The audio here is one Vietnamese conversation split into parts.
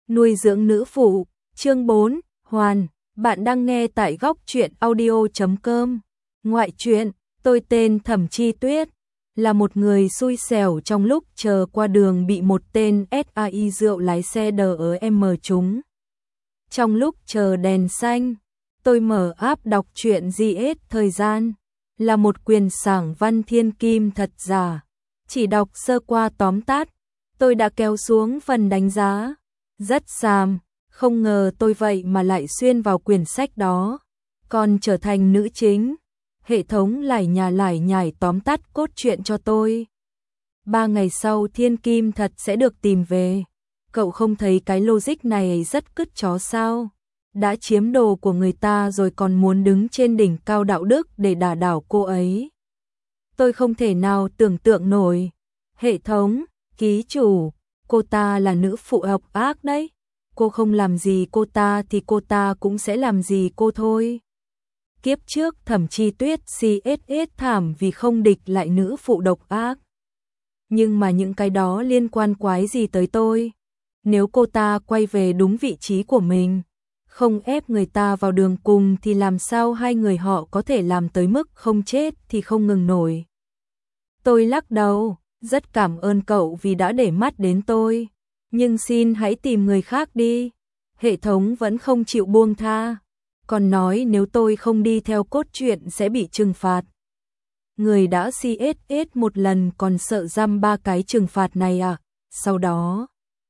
Nuôi dưỡng nữ phụ, chương 4, Hoàn, bạn đang nghe tại góc truyện audio.com. Ngoại truyện, tôi tên Thẩm Chi Tuyết, là một người xui xẻo trong lúc chờ qua đường bị một tên SAI rượu lái xe DEM trúng. Trong lúc chờ đèn xanh, tôi mở app đọc truyện GS thời gian, là một quyền sảng văn thiên kim thật giả. Chỉ đọc sơ qua tóm tắt, tôi đã kéo xuống phần đánh giá. Rất xàm, không ngờ tôi vậy mà lại xuyên vào quyển sách đó, còn trở thành nữ chính. Hệ thống lải nhải tóm tắt cốt truyện cho tôi. 3 ngày sau thiên kim thật sẽ được tìm về. Cậu không thấy cái logic này rất cứt chó sao? Đã chiếm đồ của người ta rồi còn muốn đứng trên đỉnh cao đạo đức để đả đảo cô ấy. Tôi không thể nào tưởng tượng nổi. Hệ thống, ký chủ, cô ta là nữ phụ độc ác đấy. Cô không làm gì cô ta thì cô ta cũng sẽ làm gì cô thôi. Kiếp trước Thẩm Chi Tuyết CSS thảm vì không địch lại nữ phụ độc ác. Nhưng mà những cái đó liên quan quái gì tới tôi? Nếu cô ta quay về đúng vị trí của mình, không ép người ta vào đường cùng thì làm sao hai người họ có thể làm tới mức không chết thì không ngừng nổi. Tôi lắc đầu, rất cảm ơn cậu vì đã để mắt đến tôi, nhưng xin hãy tìm người khác đi. Hệ thống vẫn không chịu buông tha, còn nói nếu tôi không đi theo cốt truyện sẽ bị trừng phạt. Người đã CSS một lần còn sợ giam 3 cái trừng phạt này à? Sau đó,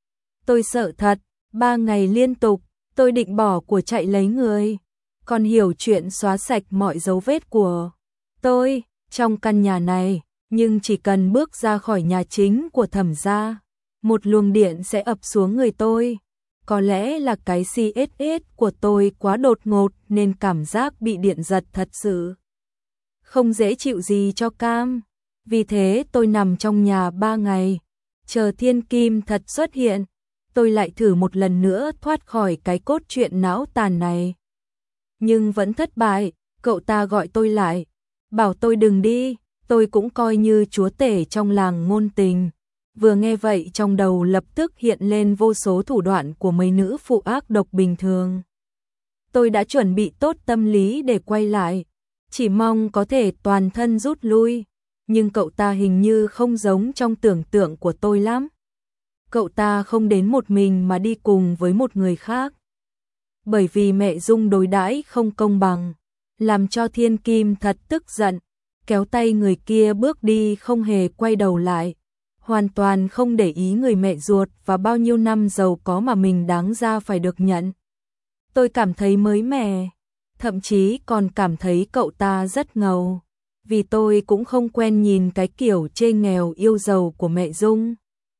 tôi sợ thật, 3 ngày liên tục, tôi định bỏ của chạy lấy người, còn hiểu chuyện xóa sạch mọi dấu vết của tôi trong căn nhà này, nhưng chỉ cần bước ra khỏi nhà chính của Thẩm gia, một luồng điện sẽ ập xuống người tôi. Có lẽ là cái CSS của tôi quá đột ngột nên cảm giác bị điện giật thật sự không dễ chịu gì cho cam. Vì thế tôi nằm trong nhà 3 ngày, chờ thiên kim thật xuất hiện. Tôi lại thử một lần nữa thoát khỏi cái cốt truyện não tàn này. Nhưng vẫn thất bại, cậu ta gọi tôi lại, bảo tôi đừng đi, tôi cũng coi như chúa tể trong làng ngôn tình. Vừa nghe vậy trong đầu lập tức hiện lên vô số thủ đoạn của mấy nữ phụ ác độc bình thường. Tôi đã chuẩn bị tốt tâm lý để quay lại, chỉ mong có thể toàn thân rút lui, nhưng cậu ta hình như không giống trong tưởng tượng của tôi lắm. Cậu ta không đến một mình mà đi cùng với một người khác. Bởi vì mẹ Dung đối đãi không công bằng, làm cho thiên kim thật tức giận, kéo tay người kia bước đi không hề quay đầu lại. Hoàn toàn không để ý người mẹ ruột và bao nhiêu năm giàu có mà mình đáng ra phải được nhận. Tôi cảm thấy mới mẻ, thậm chí còn cảm thấy cậu ta rất ngầu, vì tôi cũng không quen nhìn cái kiểu chê nghèo yêu giàu của mẹ Dung.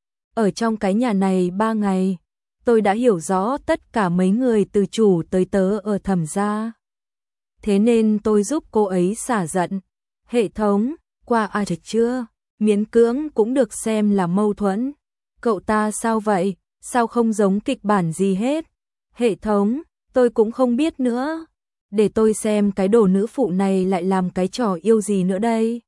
Ở trong cái nhà này 3 ngày, tôi đã hiểu rõ tất cả mấy người từ chủ tới tớ ở Thẩm gia. Thế nên tôi giúp cô ấy xả giận. Hệ thống, qua ai chưa? Miễn cưỡng cũng được xem là mâu thuẫn. Cậu ta sao vậy? Sao không giống kịch bản gì hết? Hệ thống, tôi cũng không biết nữa. Để tôi xem cái đồ nữ phụ này lại làm cái trò yêu gì nữa đây.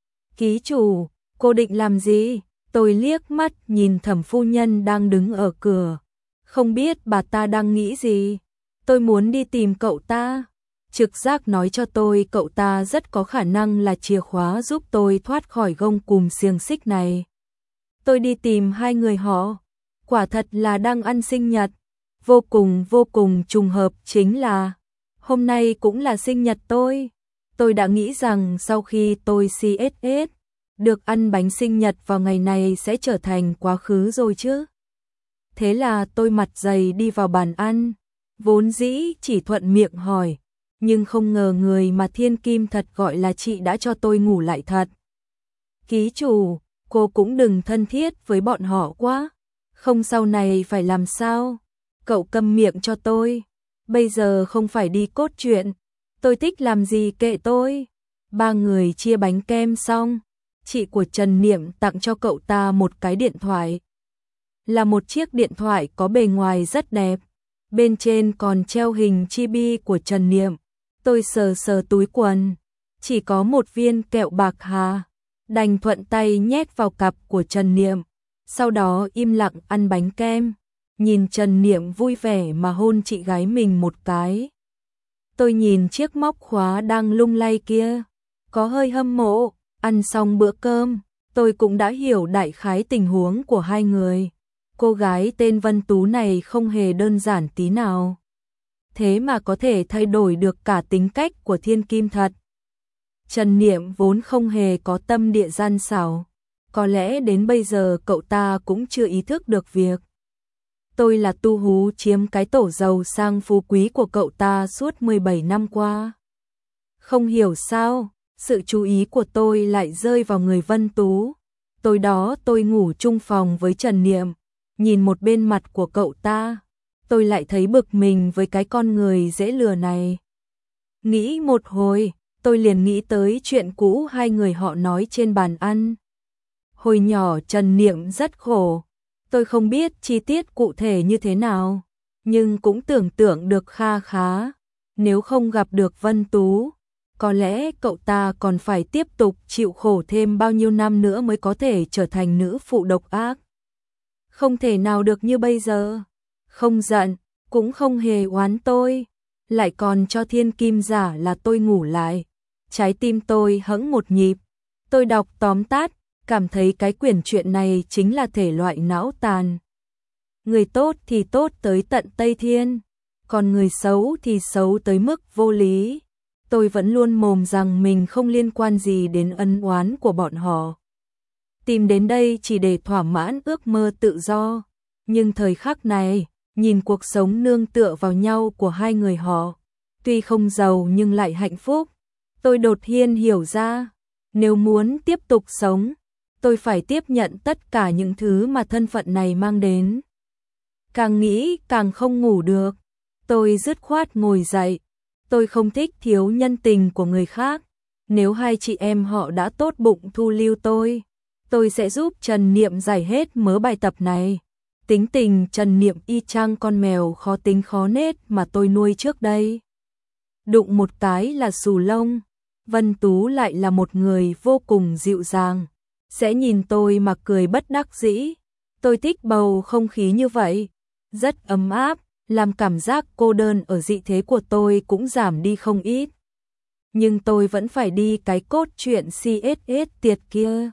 Ký chủ, cô định làm gì? Tôi liếc mắt nhìn Thẩm phu nhân đang đứng ở cửa. Không biết bà ta đang nghĩ gì. Tôi muốn đi tìm cậu ta. Trực giác nói cho tôi cậu ta rất có khả năng là chìa khóa giúp tôi thoát khỏi gông cùm xiềng xích này. Tôi đi tìm hai người họ, quả thật là đang ăn sinh nhật. Vô cùng trùng hợp chính là hôm nay cũng là sinh nhật tôi. Tôi đã nghĩ rằng sau khi tôi CSS, được ăn bánh sinh nhật vào ngày này sẽ trở thành quá khứ rồi chứ. Thế là tôi mặt dày đi vào bàn ăn, vốn dĩ chỉ thuận miệng hỏi. Nhưng không ngờ người mà thiên kim thật gọi là chị đã cho tôi ngủ lại thật. Ký chủ, cô cũng đừng thân thiết với bọn họ quá. Không sau này phải làm sao? Cậu câm miệng cho tôi. Bây giờ không phải đi cốt truyện. Tôi thích làm gì kệ tôi. 3 người chia bánh kem xong. Chị của Trần Niệm tặng cho cậu ta một cái điện thoại. Là một chiếc điện thoại có bề ngoài rất đẹp. Bên trên còn treo hình chibi của Trần Niệm. Tôi sờ túi quần, chỉ có một viên kẹo bạc hà, đành thuận tay nhét vào cặp của Trần Niệm, sau đó im lặng ăn bánh kem. nhìn Trần Niệm vui vẻ mà hôn chị gái mình một cái. Tôi nhìn chiếc móc khóa đang lung lay kia, có hơi hâm mộ. Ăn xong bữa cơm, tôi cũng đã hiểu đại khái tình huống của hai người. Cô gái tên Vân Tú này không hề đơn giản tí nào. Thế mà có thể thay đổi được cả tính cách của thiên kim thật. Trần Niệm vốn không hề có tâm địa gian xảo. Có lẽ đến bây giờ cậu ta cũng chưa ý thức được việc tôi là tu hú chiếm cái tổ giàu sang phú quý của cậu ta suốt 17 năm qua. Không hiểu sao, sự chú ý của tôi lại rơi vào người Vân Tú. Tối đó tôi ngủ chung phòng với Trần Niệm, nhìn một bên mặt của cậu ta, tôi lại thấy bực mình với cái con người dễ lừa này. Nghĩ một hồi, tôi liền nghĩ tới chuyện cũ hai người họ nói trên bàn ăn. Hồi nhỏ Trần Niệm rất khổ, tôi không biết chi tiết cụ thể như thế nào, nhưng cũng tưởng tượng được kha khá. Nếu không gặp được Vân Tú, có lẽ cậu ta còn phải tiếp tục chịu khổ thêm bao nhiêu năm nữa mới có thể trở thành nữ phụ độc ác. Không thể nào được như bây giờ. Không giận, cũng không hề oán tôi, lại còn cho thiên kim giả là tôi ngủ lại. Trái tim tôi hững một nhịp. Tôi đọc tóm tắt, cảm thấy cái quyển truyện này chính là thể loại não tàn. Người tốt thì tốt tới tận Tây Thiên, còn người xấu thì xấu tới mức vô lý. Tôi vẫn luôn mồm rằng mình không liên quan gì đến ân oán của bọn họ. Tìm đến đây chỉ để thỏa mãn ước mơ tự do. Nhưng thời khắc này, nhìn cuộc sống nương tựa vào nhau của hai người họ, tuy không giàu nhưng lại hạnh phúc, tôi đột nhiên hiểu ra, nếu muốn tiếp tục sống, tôi phải tiếp nhận tất cả những thứ mà thân phận này mang đến. Càng nghĩ càng không ngủ được, tôi dứt khoát ngồi dậy. Tôi không thích thiếu nhân tình của người khác. Nếu hai chị em họ đã tốt bụng thu lưu tôi sẽ giúp Trần Niệm giải hết mớ bài tập này. Tính tình Trần Niệm y chang con mèo khó tính khó nết mà tôi nuôi trước đây. Đụng một cái là xù lông. Vân Tú lại là một người vô cùng dịu dàng, sẽ nhìn tôi mà cười bất đắc dĩ. Tôi thích bầu không khí như vậy, rất ấm áp, làm cảm giác cô đơn ở dị thế của tôi cũng giảm đi không ít. Nhưng tôi vẫn phải đi cái cốt truyện CSS tiệt kia.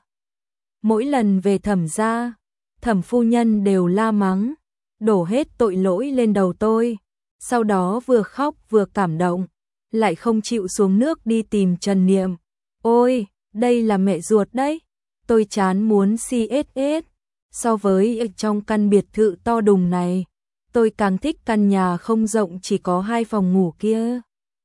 Mỗi lần về Thẩm gia, Thẩm phu nhân đều la mắng, đổ hết tội lỗi lên đầu tôi. Sau đó vừa khóc vừa cảm động, lại không chịu xuống nước đi tìm Trần Niệm. Ôi, đây là mẹ ruột đấy. Tôi chán muốn CSS. So với trong căn biệt thự to đùng này, tôi càng thích căn nhà không rộng chỉ có 2 phòng ngủ kia.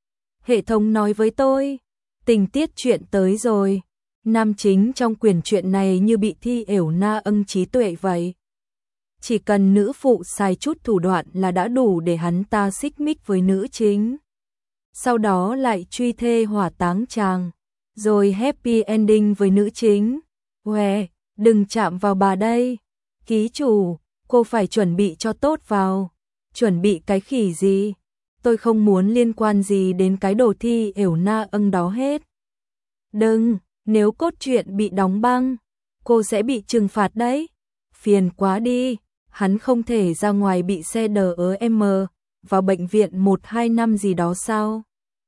Hệ thống nói với tôi, tình tiết chuyện tới rồi. Nam chính trong quyển truyện này như bị thi ểu na âng trí tuệ vậy. Chỉ cần nữ phụ xài chút thủ đoạn là đã đủ để hắn ta xích mích với nữ chính. Sau đó lại truy thê hỏa táng chàng, rồi happy ending với nữ chính. Uè, đừng chạm vào bà đây. Ký chủ, cô phải chuẩn bị cho tốt vào. Chuẩn bị cái khỉ gì? Tôi không muốn liên quan gì đến cái đồ thi ểu na âng đó hết. Đừng, nếu cốt truyện bị đóng băng, cô sẽ bị trừng phạt đấy. Phiền quá đi, hắn không thể ra ngoài bị xe DEM, vào bệnh viện 1-2 năm gì đó sao?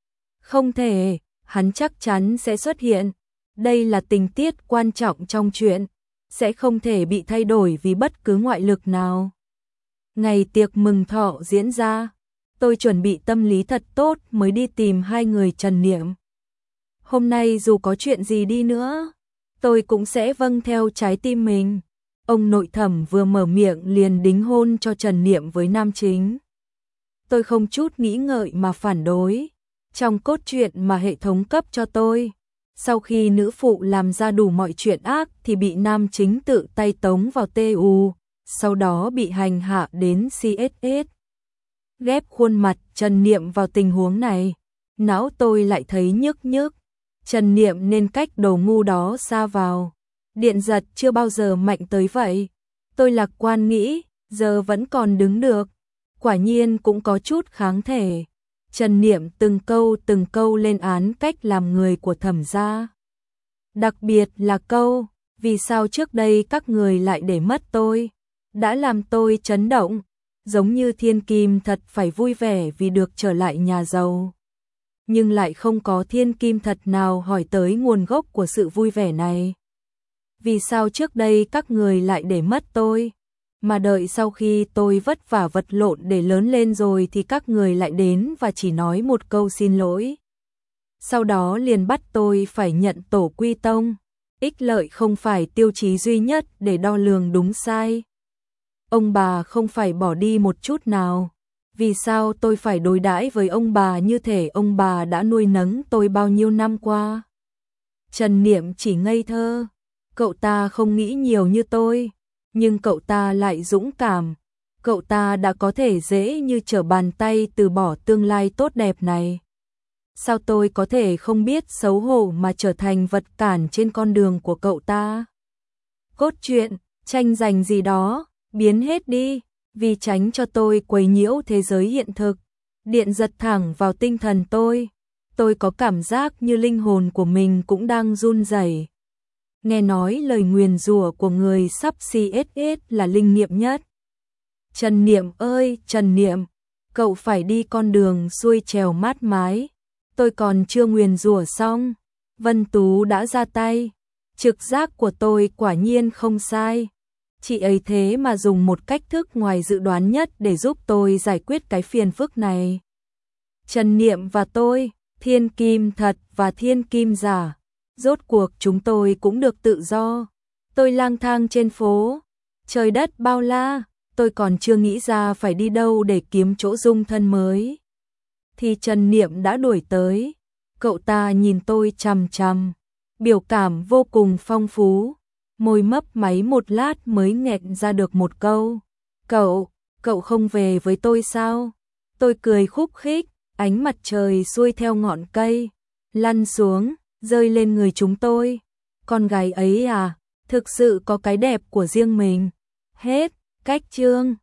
Không thể, hắn chắc chắn sẽ xuất hiện. Đây là tình tiết quan trọng trong truyện, sẽ không thể bị thay đổi vì bất cứ ngoại lực nào. Ngày tiệc mừng thọ diễn ra, tôi chuẩn bị tâm lý thật tốt mới đi tìm hai người Trần Niệm. Hôm nay dù có chuyện gì đi nữa, tôi cũng sẽ vâng theo trái tim mình. Ông nội Thẩm vừa mở miệng liền đính hôn cho Trần Niệm với nam chính. Tôi không chút nghĩ ngợi mà phản đối. Trong cốt truyện mà hệ thống cấp cho tôi, sau khi nữ phụ làm ra đủ mọi chuyện ác thì bị nam chính tự tay tống vào TU, sau đó bị hành hạ đến CSS. Ghép khuôn mặt Trần Niệm vào tình huống này, não tôi lại thấy nhức nhức. Trần Niệm nên cách đồ ngu đó xa vào. Điện giật chưa bao giờ mạnh tới vậy. Tôi lạc quan nghĩ, giờ vẫn còn đứng được. Quả nhiên cũng có chút kháng thể. Trần Niệm từng câu lên án cách làm người của Thẩm gia. Đặc biệt là câu, vì sao trước đây các người lại để mất tôi, đã làm tôi chấn động. giống như thiên kim thật phải vui vẻ vì được trở lại nhà giàu. Nhưng lại không có thiên kim thật nào hỏi tới nguồn gốc của sự vui vẻ này. Vì sao trước đây các người lại để mất tôi, mà đợi sau khi tôi vất vả vật lộn để lớn lên rồi thì các người lại đến và chỉ nói một câu xin lỗi. Sau đó liền bắt tôi phải nhận tổ quy tông. Ích lợi không phải tiêu chí duy nhất để đo lường đúng sai. Ông bà không phải bỏ đi một chút nào. Vì sao tôi phải đối đãi với ông bà như thể ông bà đã nuôi nấng tôi bao nhiêu năm qua? Trần Niệm chỉ ngây thơ. Cậu ta không nghĩ nhiều như tôi, nhưng cậu ta lại dũng cảm. Cậu ta đã có thể dễ như trở bàn tay từ bỏ tương lai tốt đẹp này. Sao tôi có thể không biết xấu hổ mà trở thành vật cản trên con đường của cậu ta? Cốt truyện, tranh giành gì đó, biến hết đi, vì tránh cho tôi quấy nhiễu thế giới hiện thực. Điện giật thẳng vào tinh thần tôi. Tôi có cảm giác như linh hồn của mình cũng đang run rẩy. Nghe nói lời nguyền rủa của người sắp CSS là linh nghiệm nhất. Trần Niệm ơi, Trần Niệm, cậu phải đi con đường xuôi trèo mát mái. Tôi còn chưa nguyền rủa xong, Vân Tú đã ra tay. Trực giác của tôi quả nhiên không sai. Chị ấy thế mà dùng một cách thức ngoài dự đoán nhất để giúp tôi giải quyết cái phiền phức này. Trần Niệm và tôi, thiên kim thật và thiên kim giả. Rốt cuộc chúng tôi cũng được tự do. Tôi lang thang trên phố, trời đất bao la, tôi còn chưa nghĩ ra phải đi đâu để kiếm chỗ dung thân mới. Thì Trần Niệm đã đuổi tới. Cậu ta nhìn tôi chằm chằm, biểu cảm vô cùng phong phú, môi mấp máy một lát mới nghẹn ra được một câu. Cậu không về với tôi sao? Tôi cười khúc khích, ánh mặt trời xuôi theo ngọn cây, lăn xuống, rơi lên người chúng tôi. Con gái ấy à, thực sự có cái đẹp của riêng mình. Hết, cách chương.